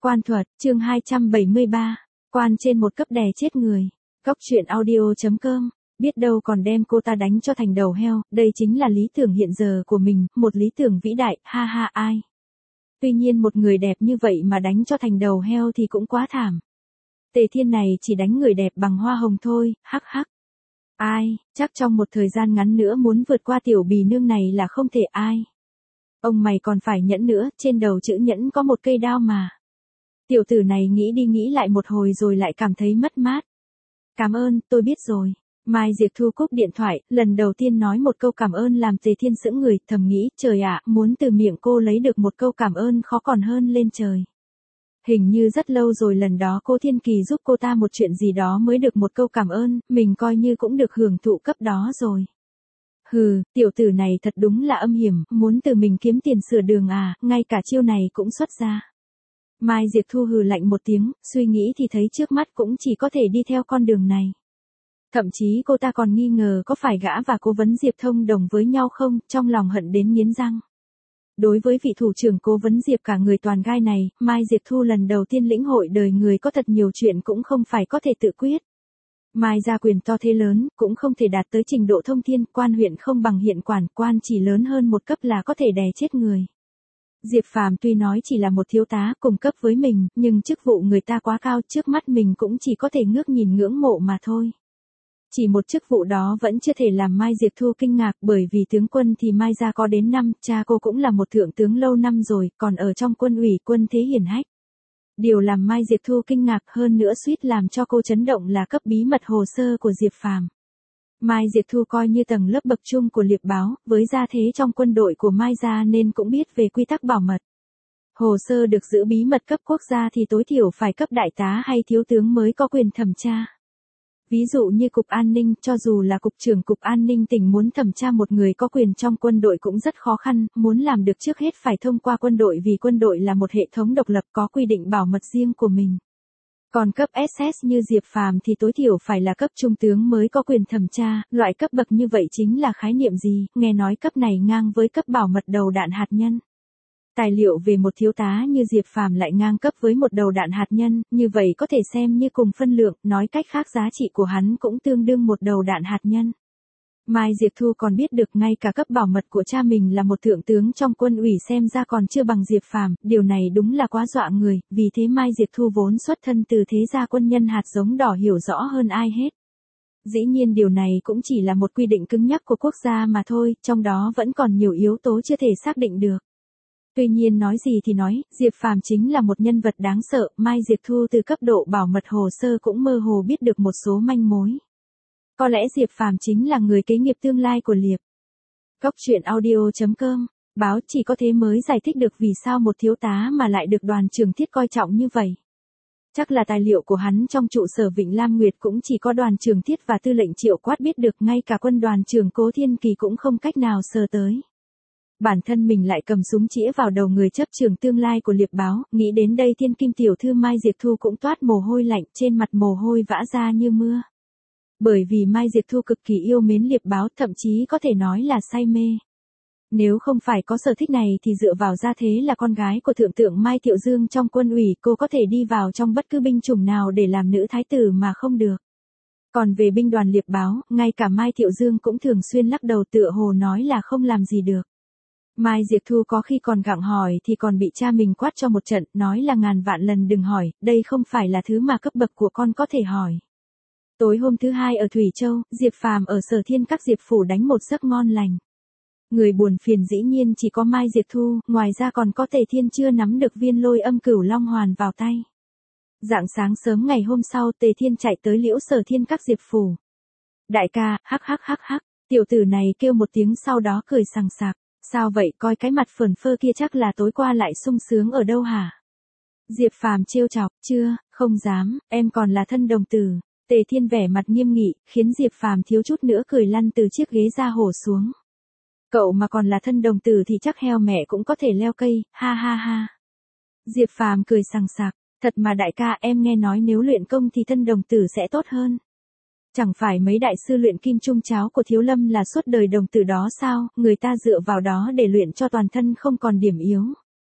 Quan thuật, chương 273. Quan trên một cấp đè chết người. Góc truyện audio.com. Biết đâu còn đem cô ta đánh cho thành đầu heo, đây chính là lý tưởng hiện giờ của mình, một lý tưởng vĩ đại, ha ha ai. Tuy nhiên một người đẹp như vậy mà đánh cho thành đầu heo thì cũng quá thảm. Tề Thiên này chỉ đánh người đẹp bằng hoa hồng thôi, hắc hắc. Ai, chắc trong một thời gian ngắn nữa muốn vượt qua tiểu bì nương này là không thể ai. Ông mày còn phải nhẫn nữa, trên đầu chữ nhẫn có một cây đao mà. Tiểu tử này nghĩ đi nghĩ lại một hồi rồi lại cảm thấy mất mát. Cảm ơn, tôi biết rồi. Mai Diệp Thu cúp điện thoại, lần đầu tiên nói một câu cảm ơn làm Tề Thiên sững người, thầm nghĩ, trời ạ, muốn từ miệng cô lấy được một câu cảm ơn khó còn hơn lên trời. Hình như rất lâu rồi lần đó cô Thiên Kỳ giúp cô ta một chuyện gì đó mới được một câu cảm ơn, mình coi như cũng được hưởng thụ cấp đó rồi. Hừ, tiểu tử này thật đúng là âm hiểm, muốn từ mình kiếm tiền sửa đường à, ngay cả chiêu này cũng xuất ra. Mai Diệp Thu hừ lạnh một tiếng, suy nghĩ thì thấy trước mắt cũng chỉ có thể đi theo con đường này. Thậm chí cô ta còn nghi ngờ có phải gã và cố vấn Diệp thông đồng với nhau không, trong lòng hận đến nghiến răng. Đối với vị thủ trưởng cố vấn Diệp cả người toàn gai này, Mai Diệp Thu lần đầu tiên lĩnh hội đời người có thật nhiều chuyện cũng không phải có thể tự quyết. Mai gia quyền to thế lớn, cũng không thể đạt tới trình độ thông thiên, quan huyện không bằng hiện quản, quan chỉ lớn hơn một cấp là có thể đè chết người. Diệp Phàm tuy nói chỉ là một thiếu tá cùng cấp với mình, nhưng chức vụ người ta quá cao, trước mắt mình cũng chỉ có thể ngước nhìn ngưỡng mộ mà thôi. Chỉ một chức vụ đó vẫn chưa thể làm Mai Diệp Thu kinh ngạc, bởi vì tướng quân thì Mai gia có đến 5, cha cô cũng là một thượng tướng lâu năm rồi, còn ở trong quân ủy quân thế hiển hách. Điều làm Mai Diệp Thu kinh ngạc hơn nữa suýt làm cho cô chấn động là cấp bí mật hồ sơ của Diệp Phàm. Mai Diệp Thu coi như tầng lớp bậc trung của liệp báo, với gia thế trong quân đội của Mai gia nên cũng biết về quy tắc bảo mật. Hồ sơ được giữ bí mật cấp quốc gia thì tối thiểu phải cấp đại tá hay thiếu tướng mới có quyền thẩm tra. Ví dụ như Cục An ninh, cho dù là Cục trưởng Cục An ninh tỉnh muốn thẩm tra một người có quyền trong quân đội cũng rất khó khăn, muốn làm được trước hết phải thông qua quân đội vì quân đội là một hệ thống độc lập có quy định bảo mật riêng của mình. Còn cấp SS như Diệp Phàm thì tối thiểu phải là cấp trung tướng mới có quyền thẩm tra, loại cấp bậc như vậy chính là khái niệm gì, nghe nói cấp này ngang với cấp bảo mật đầu đạn hạt nhân. Tài liệu về một thiếu tá như Diệp Phàm lại ngang cấp với một đầu đạn hạt nhân, như vậy có thể xem như cùng phân lượng, nói cách khác giá trị của hắn cũng tương đương một đầu đạn hạt nhân. Mai Diệp Thu còn biết được ngay cả cấp bảo mật của cha mình là một thượng tướng trong quân ủy xem ra còn chưa bằng Diệp Phàm, điều này đúng là quá dọa người, vì thế Mai Diệp Thu vốn xuất thân từ thế gia quân nhân hạt giống đỏ hiểu rõ hơn ai hết. Dĩ nhiên điều này cũng chỉ là một quy định cứng nhắc của quốc gia mà thôi, trong đó vẫn còn nhiều yếu tố chưa thể xác định được. Tuy nhiên nói gì thì nói, Diệp Phàm chính là một nhân vật đáng sợ, Mai Diệp Thu từ cấp độ bảo mật hồ sơ cũng mơ hồ biết được một số manh mối. Có lẽ Diệp Phàm chính là người kế nghiệp tương lai của Liệp. Góc truyện audio.com. Báo chỉ có thế mới giải thích được vì sao một thiếu tá mà lại được đoàn trưởng Thiết coi trọng như vậy. Chắc là tài liệu của hắn trong trụ sở Vịnh Lam Nguyệt cũng chỉ có đoàn trưởng Thiết và tư lệnh Triệu Quát biết được, ngay cả quân đoàn trưởng Cố Thiên Kỳ cũng không cách nào sờ tới. Bản thân mình lại cầm súng chĩa vào đầu người chấp trường tương lai của Liệp báo, nghĩ đến đây thiên kim tiểu thư Mai Diệp Thu cũng toát mồ hôi lạnh, trên mặt mồ hôi vã ra như mưa. Bởi vì Mai Diệp Thu cực kỳ yêu mến Liệp báo, thậm chí có thể nói là say mê. Nếu không phải có sở thích này thì dựa vào gia thế là con gái của thượng tượng Mai Thiệu Dương trong quân ủy, cô có thể đi vào trong bất cứ binh chủng nào để làm nữ thái tử mà không được. Còn về binh đoàn Liệp báo, ngay cả Mai Thiệu Dương cũng thường xuyên lắc đầu tựa hồ nói là không làm gì được. Mai Diệp Thu có khi còn gặng hỏi thì còn bị cha mình quát cho một trận, nói là ngàn vạn lần đừng hỏi, đây không phải là thứ mà cấp bậc của con có thể hỏi. Tối hôm thứ hai ở Thủy Châu, Diệp Phàm ở Sở Thiên các Diệp phủ đánh một giấc ngon lành. Người buồn phiền dĩ nhiên chỉ có Mai Diệp Thu, ngoài ra còn có Tề Thiên chưa nắm được viên lôi âm cửu long hoàn vào tay. Rạng sáng sớm ngày hôm sau Tề Thiên chạy tới Liễu Sở Thiên các Diệp phủ. Đại ca, hắc hắc hắc hắc, tiểu tử này kêu một tiếng sau đó cười sằng sặc. Sao vậy, coi cái mặt phởn phơ kia chắc là tối qua lại sung sướng ở đâu hả? Diệp Phàm trêu chọc, chưa, không dám, em còn là thân đồng tử. Tề Thiên vẻ mặt nghiêm nghị, khiến Diệp Phàm thiếu chút nữa cười lăn từ chiếc ghế ra hổ xuống. Cậu mà còn là thân đồng tử thì chắc heo mẹ cũng có thể leo cây, ha ha ha. Diệp Phàm cười sằng sặc, thật mà đại ca, em nghe nói nếu luyện công thì thân đồng tử sẽ tốt hơn. Chẳng phải mấy đại sư luyện kim trung cháo của Thiếu Lâm là suốt đời đồng tử đó sao, người ta dựa vào đó để luyện cho toàn thân không còn điểm yếu.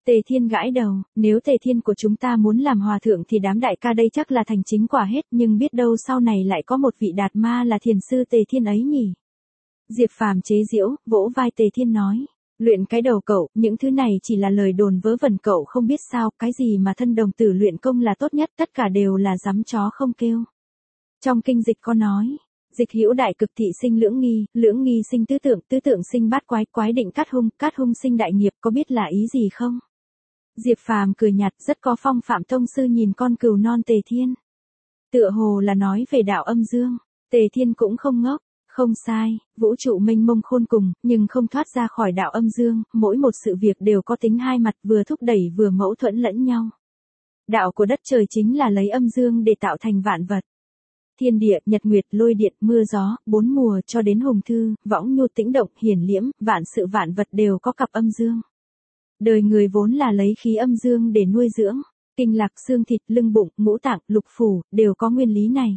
Tề Thiên gãi đầu, nếu Tề Thiên của chúng ta muốn làm hòa thượng thì đám đại ca đây chắc là thành chính quả hết, nhưng biết đâu sau này lại có một vị đạt ma là thiền sư Tề Thiên ấy nhỉ. Diệp Phàm chế giễu, vỗ vai Tề Thiên nói, luyện cái đầu cậu, những thứ này chỉ là lời đồn vớ vẩn, cậu không biết sao, cái gì mà thân đồng tử luyện công là tốt nhất, tất cả đều là giắm chó không kêu. Trong kinh dịch có nói, dịch hữu đại cực thị sinh lưỡng nghi sinh tứ tượng sinh bát quái, quái định cát hung sinh đại nghiệp, có biết là ý gì không? Diệp Phàm cười nhạt, rất có phong phạm tông sư nhìn con cừu non Tề Thiên. Tựa hồ là nói về đạo âm dương, Tề Thiên cũng không ngốc, không sai, vũ trụ mênh mông khôn cùng, nhưng không thoát ra khỏi đạo âm dương, mỗi một sự việc đều có tính hai mặt, vừa thúc đẩy vừa mâu thuẫn lẫn nhau. Đạo của đất trời chính là lấy âm dương để tạo thành vạn vật. Thiên địa, nhật nguyệt, lôi điện, mưa gió, bốn mùa cho đến hùng thư, võng nhu tĩnh động, hiển liễm, vạn sự vạn vật đều có cặp âm dương. Đời người vốn là lấy khí âm dương để nuôi dưỡng, kinh lạc, xương thịt, lưng bụng, ngũ tạng, lục phủ, đều có nguyên lý này.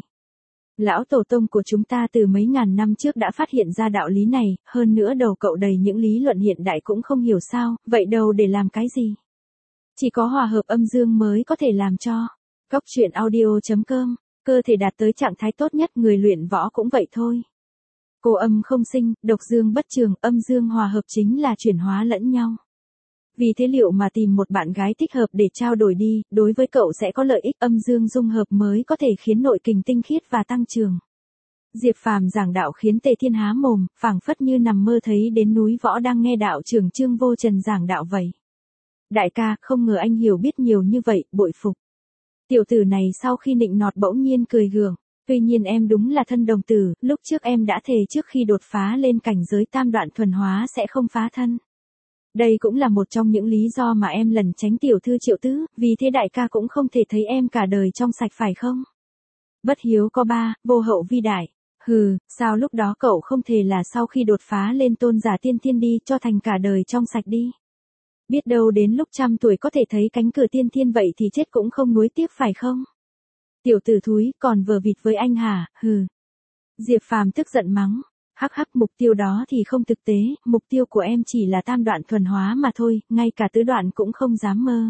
Lão tổ tông của chúng ta từ mấy ngàn năm trước đã phát hiện ra đạo lý này, hơn nữa đầu cậu đầy những lý luận hiện đại cũng không hiểu sao, vậy đầu để làm cái gì? Chỉ có hòa hợp âm dương mới có thể làm cho. Góc truyện audio.com, cơ thể đạt tới trạng thái tốt nhất, người luyện võ cũng vậy thôi. Cô âm không sinh, độc dương bất trường, âm dương hòa hợp chính là chuyển hóa lẫn nhau. Vì thế liệu mà tìm một bạn gái thích hợp để trao đổi đi, đối với cậu sẽ có lợi ích, âm dương dung hợp mới có thể khiến nội kình tinh khiết và tăng trưởng. Diệp Phàm giảng đạo khiến Tề Thiên há mồm, phảng phất như nằm mơ thấy đến núi võ đang nghe đạo trưởng Trương Vô Trần giảng đạo vậy. Đại ca, không ngờ anh hiểu biết nhiều như vậy, bội phục. Tiểu tử này sau khi nịnh nọt bỗng nhiên cười gượng, tuy nhiên em đúng là thân đồng tử, lúc trước em đã thề trước khi đột phá lên cảnh giới tam đoạn thuần hóa sẽ không phá thân. Đây cũng là một trong những lý do mà em lẩn tránh tiểu thư Triệu Tứ, vì thế đại ca cũng không thể thấy em cả đời trong sạch phải không? Bất hiếu có ba, vô hậu vi đại. Hừ, sao lúc đó cậu không thể là sau khi đột phá lên tôn giả tiên thiên đi cho thành cả đời trong sạch đi. Biết đâu đến lúc 100 tuổi có thể thấy cánh cửa tiên thiên vậy thì chết cũng không nuối tiếc phải không? Tiểu tử thúi, còn vờ vịt với anh hả, hừ. Diệp Phàm tức giận mắng. Hắc hắc, mục tiêu đó thì không thực tế, mục tiêu của em chỉ là tam đoạn thuần hóa mà thôi, ngay cả tứ đoạn cũng không dám mơ.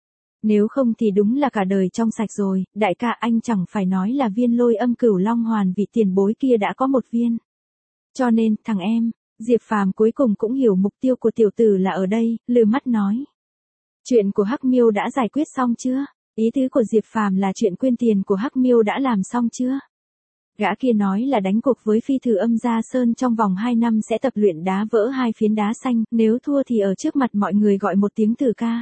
Nếu không thì đúng là cả đời trong sạch rồi, đại ca anh chẳng phải nói là viên lôi âm cửu long hoàn vị tiền bối kia đã có một viên. Cho nên, thằng em, Diệp Phàm cuối cùng cũng hiểu mục tiêu của tiểu tử là ở đây, lừ mắt nói. Chuyện của Hắc Miêu đã giải quyết xong chưa? Ý tứ của Diệp Phàm là chuyện quyên tiền của Hắc Miêu đã làm xong chưa? Gã kia nói là đánh cuộc với phi thử Âm Gia Sơn trong vòng 2 năm sẽ tập luyện đá vỡ 2 phiến đá xanh, nếu thua thì ở trước mặt mọi người gọi một tiếng tử ca.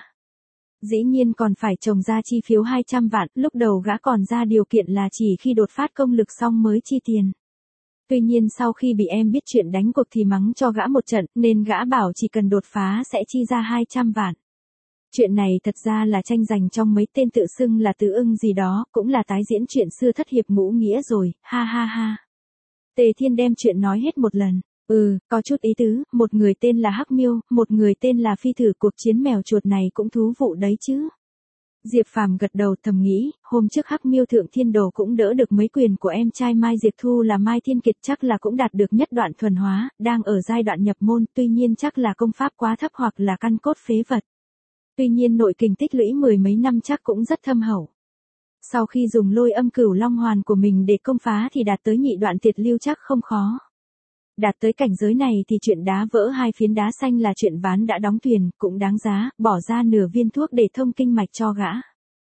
Dĩ nhiên còn phải trồng ra chi phiếu 200 vạn, lúc đầu gã còn ra điều kiện là chỉ khi đột phát công lực xong mới chi tiền. Tuy nhiên sau khi bị em biết chuyện đánh cuộc thì mắng cho gã một trận, nên gã bảo chỉ cần đột phá sẽ chi ra 200 vạn. Chuyện này thật ra là tranh giành trong mấy tên tự xưng là tứ ưng gì đó, cũng là tái diễn chuyện xưa thất hiệp ngũ nghĩa rồi, ha ha ha. Tề Thiên đem chuyện nói hết một lần, có chút ý tứ, một người tên là Hắc Miêu, một người tên là Phi Thử, cuộc chiến mèo chuột này cũng thú vụ đấy chứ. Diệp Phàm gật đầu thầm nghĩ, hôm trước Hắc Miêu Thượng Thiên Đồ cũng đỡ được mấy quyền của em trai Mai Diệp Thu là Mai Thiên Kiệt, chắc là cũng đạt được nhất đoạn thuần hóa, đang ở giai đoạn nhập môn, tuy nhiên chắc là công pháp quá thấp hoặc là căn cốt phế vật. Tuy nhiên nội kình tích lũy 10 mấy năm chắc cũng rất thâm hậu. Sau khi dùng lôi âm cửu long hoàn của mình để công phá thì đạt tới nhị đoạn tiệt lưu chắc không khó. Đạt tới cảnh giới này thì chuyện đá vỡ 2 phiến đá xanh là chuyện ván đã đóng thuyền, cũng đáng giá, bỏ ra nửa viên thuốc để thông kinh mạch cho gã.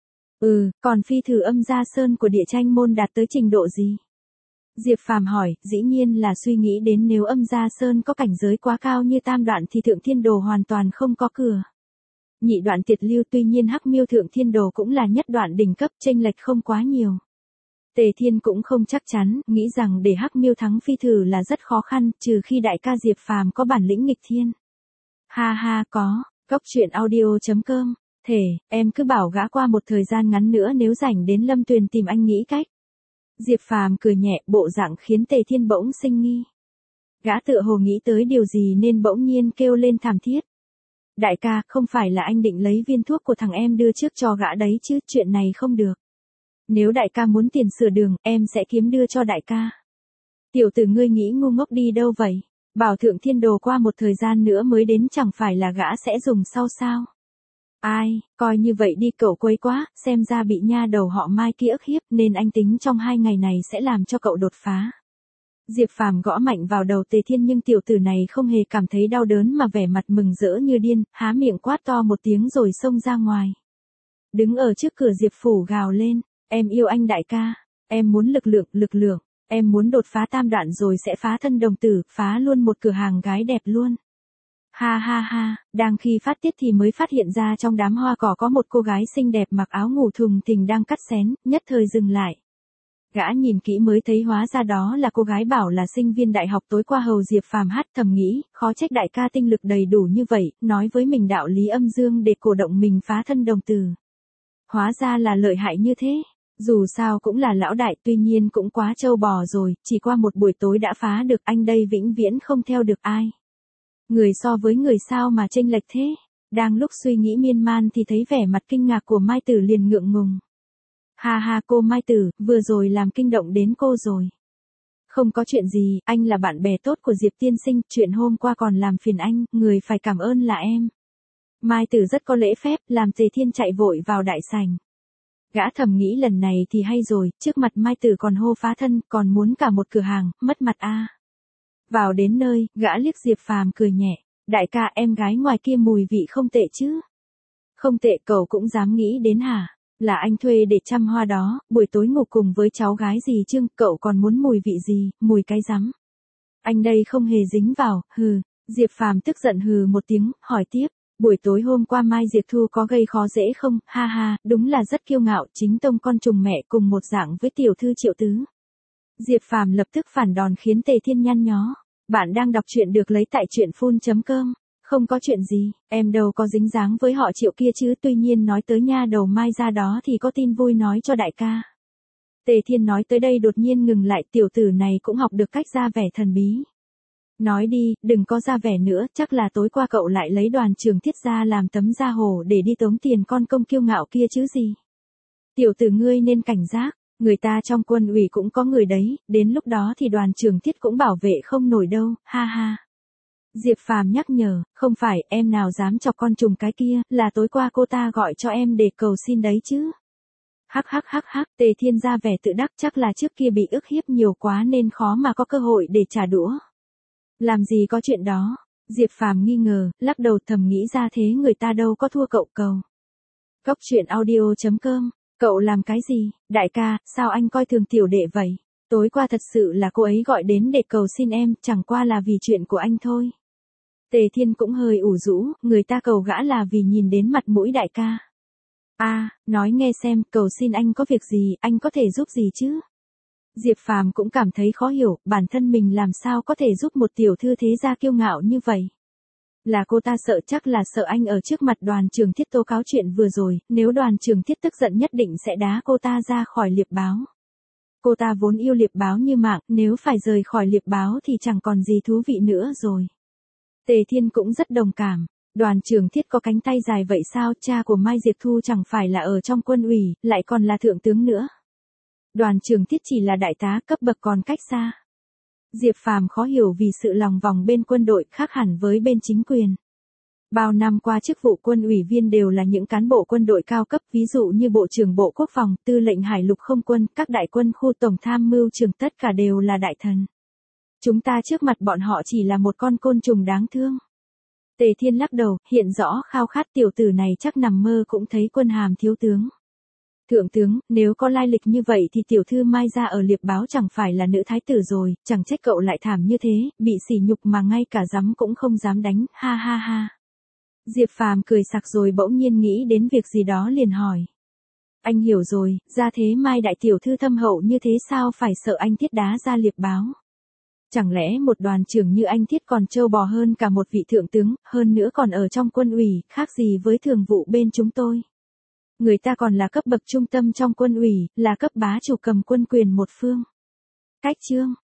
Còn phi thử Âm Gia Sơn của Địa Tranh môn đạt tới trình độ gì? Diệp Phàm hỏi, dĩ nhiên là suy nghĩ đến nếu Âm Gia Sơn có cảnh giới quá cao như tam đoạn thì Thượng Thiên Đồ hoàn toàn không có cửa. Nhị đoạn tiệt lưu, tuy nhiên Hắc Miêu Thượng Thiên Đồ cũng là nhất đoạn đỉnh cấp, chênh lệch không quá nhiều. Tề Thiên cũng không chắc chắn, nghĩ rằng để Hắc Miêu thắng phi thử là rất khó khăn, trừ khi đại ca Diệp Phàm có bản lĩnh nghịch thiên. Ha ha có, góc truyện audio.com, em cứ bảo gã qua một thời gian ngắn nữa nếu rảnh đến Lâm Tuyền tìm anh nghĩ cách. Diệp Phàm cười nhẹ, bộ dạng khiến Tề Thiên bỗng sinh nghi. Gã tựa hồ nghĩ tới điều gì nên bỗng nhiên kêu lên thảm thiết. Đại ca, không phải là anh định lấy viên thuốc của thằng em đưa trước cho gã đấy chứ, chuyện này không được. Nếu đại ca muốn tiền sửa đường, em sẽ kiếm đưa cho đại ca. Tiểu tử ngươi nghĩ ngu ngốc đi đâu vậy? Bảo Thượng Thiên Đồ qua một thời gian nữa mới đến chẳng phải là gã sẽ dùng sau sao? Ai, coi như vậy đi cậu quấy quá, xem ra bị nha đầu họ Mai kia ức hiếp nên anh tính trong 2 ngày này sẽ làm cho cậu đột phá. Diệp Phàm gõ mạnh vào đầu Tề Thiên nhưng tiểu tử này không hề cảm thấy đau đớn mà vẻ mặt mừng rỡ như điên, há miệng quát to một tiếng rồi xông ra ngoài. Đứng ở trước cửa Diệp Phủ gào lên, em yêu anh đại ca, em muốn lực lượng, em muốn đột phá tam đoạn rồi sẽ phá thân đồng tử, phá luôn một cửa hàng gái đẹp luôn. Ha ha ha, đang khi phát tiết thì mới phát hiện ra trong đám hoa cỏ có một cô gái xinh đẹp mặc áo ngủ thùng thình đang cắt xén, nhất thời dừng lại. Gã nhìn kỹ mới thấy hóa ra đó là cô gái bảo là sinh viên đại học tối qua hầu Diệp Phàm hát, thầm nghĩ, khó trách đại ca tinh lực đầy đủ như vậy, nói với mình đạo lý âm dương để cổ động mình phá thân đồng tử. Hóa ra là lợi hại như thế. Dù sao cũng là lão đại, tuy nhiên cũng quá trâu bò rồi, chỉ qua một buổi tối đã phá được, anh đây vĩnh viễn không theo được ai. Người so với người sao mà chênh lệch thế. Đang lúc suy nghĩ miên man thì thấy vẻ mặt kinh ngạc của Mai Tử liền ngượng ngùng. Ha ha, cô Mai Tử, vừa rồi làm kinh động đến cô rồi. Không có chuyện gì, anh là bạn bè tốt của Diệp tiên sinh, chuyện hôm qua còn làm phiền anh, người phải cảm ơn là em. Mai Tử rất có lễ phép, làm Tề Thiên chạy vội vào đại sảnh. Gã thầm nghĩ lần này thì hay rồi, trước mặt Mai Tử còn hô phá thân, còn muốn cả một cửa hàng, mất mặt a. Vào đến nơi, gã liếc Diệp Phàm cười nhẹ, đại ca em gái ngoài kia mùi vị không tệ chứ. Không tệ, cậu cũng dám nghĩ đến hả? Là anh thuê để chăm hoa đó, buổi tối ngủ cùng với cháu gái gì chứ, cậu còn muốn mùi vị gì, mùi cái rắm. Anh đây không hề dính vào, hừ. Diệp Phàm tức giận hừ một tiếng, hỏi tiếp, buổi tối hôm qua Mai Diệp Thu có gây khó dễ không, ha ha, đúng là rất kiêu ngạo, chính tông con trùng mẹ cùng một dạng với tiểu thư Triệu Tứ. Diệp Phàm lập tức phản đòn khiến Tề Thiên nhăn nhó, bạn đang đọc truyện được lấy tại truyện phun.com. Không có chuyện gì, em đâu có dính dáng với họ Triệu kia chứ, tuy nhiên nói tới nha đầu Mai ra đó thì có tin vui nói cho đại ca. Tề Thiên nói tới đây đột nhiên ngừng lại, tiểu tử này cũng học được cách ra vẻ thần bí. Nói đi, đừng có ra vẻ nữa, chắc là tối qua cậu lại lấy Đoàn Trường Thiết ra làm tấm da hổ để đi tống tiền con công kiêu ngạo kia chứ gì. Tiểu tử ngươi nên cảnh giác, người ta trong quân ủy cũng có người đấy, đến lúc đó thì Đoàn Trường Thiết cũng bảo vệ không nổi đâu, ha ha. Diệp Phàm nhắc nhở, không phải, em nào dám chọc con trùng cái kia, là tối qua cô ta gọi cho em để cầu xin đấy chứ. Hắc hắc hắc hắc, Tề Thiên ra vẻ tự đắc, chắc là trước kia bị ức hiếp nhiều quá nên khó mà có cơ hội để trả đũa. Làm gì có chuyện đó. Diệp Phàm nghi ngờ, lắc đầu thầm nghĩ ra thế người ta đâu có thua cậu cầu. Góc truyện audio.com, cậu làm cái gì, đại ca, sao anh coi thường tiểu đệ vậy? Tối qua thật sự là cô ấy gọi đến để cầu xin em, chẳng qua là vì chuyện của anh thôi. Tề Thiên cũng hơi ủ rũ, người ta cầu gã là vì nhìn đến mặt mũi đại ca. Nói nghe xem, cầu xin anh có việc gì, anh có thể giúp gì chứ? Diệp Phàm cũng cảm thấy khó hiểu, bản thân mình làm sao có thể giúp một tiểu thư thế gia kiêu ngạo như vậy. Là cô ta sợ, chắc là sợ anh ở trước mặt Đoàn Trường Thiết tố cáo chuyện vừa rồi, nếu Đoàn Trường Thiết tức giận nhất định sẽ đá cô ta ra khỏi liệp báo. Cô ta vốn yêu liệp báo như mạng, nếu phải rời khỏi liệp báo thì chẳng còn gì thú vị nữa rồi. Tề Thiên cũng rất đồng cảm. Đoàn Trường Thiết có cánh tay dài vậy sao, cha của Mai Diệp Thu chẳng phải là ở trong quân ủy, lại còn là thượng tướng nữa. Đoàn Trường Thiết chỉ là đại tá, cấp bậc còn cách xa. Diệp Phàm khó hiểu vì sự lòng vòng bên quân đội khác hẳn với bên chính quyền. Bao năm qua chức vụ quân ủy viên đều là những cán bộ quân đội cao cấp, ví dụ như Bộ trưởng Bộ Quốc phòng, Tư lệnh Hải lục không quân, các đại quân khu tổng tham mưu trưởng, tất cả đều là đại thần. Chúng ta trước mặt bọn họ chỉ là một con côn trùng đáng thương. Tề Thiên lắc đầu, hiện rõ khao khát, tiểu tử này chắc nằm mơ cũng thấy quân hàm thiếu tướng. Thượng tướng, nếu có lai lịch như vậy thì tiểu thư Mai ra ở liệp báo chẳng phải là nữ thái tử rồi, chẳng trách cậu lại thảm như thế, bị sỉ nhục mà ngay cả giấm cũng không dám đánh, ha ha ha. Diệp Phàm cười sặc rồi bỗng nhiên nghĩ đến việc gì đó liền hỏi. Anh hiểu rồi, ra thế Mai đại tiểu thư thâm hậu như thế sao phải sợ anh Thiết đá ra liệp báo. Chẳng lẽ một đoàn trưởng như anh Thiết còn trâu bò hơn cả một vị thượng tướng, hơn nữa còn ở trong quân ủy, khác gì với thường vụ bên chúng tôi. Người ta còn là cấp bậc trung tâm trong quân ủy, là cấp bá chủ cầm quân quyền một phương. Cách chương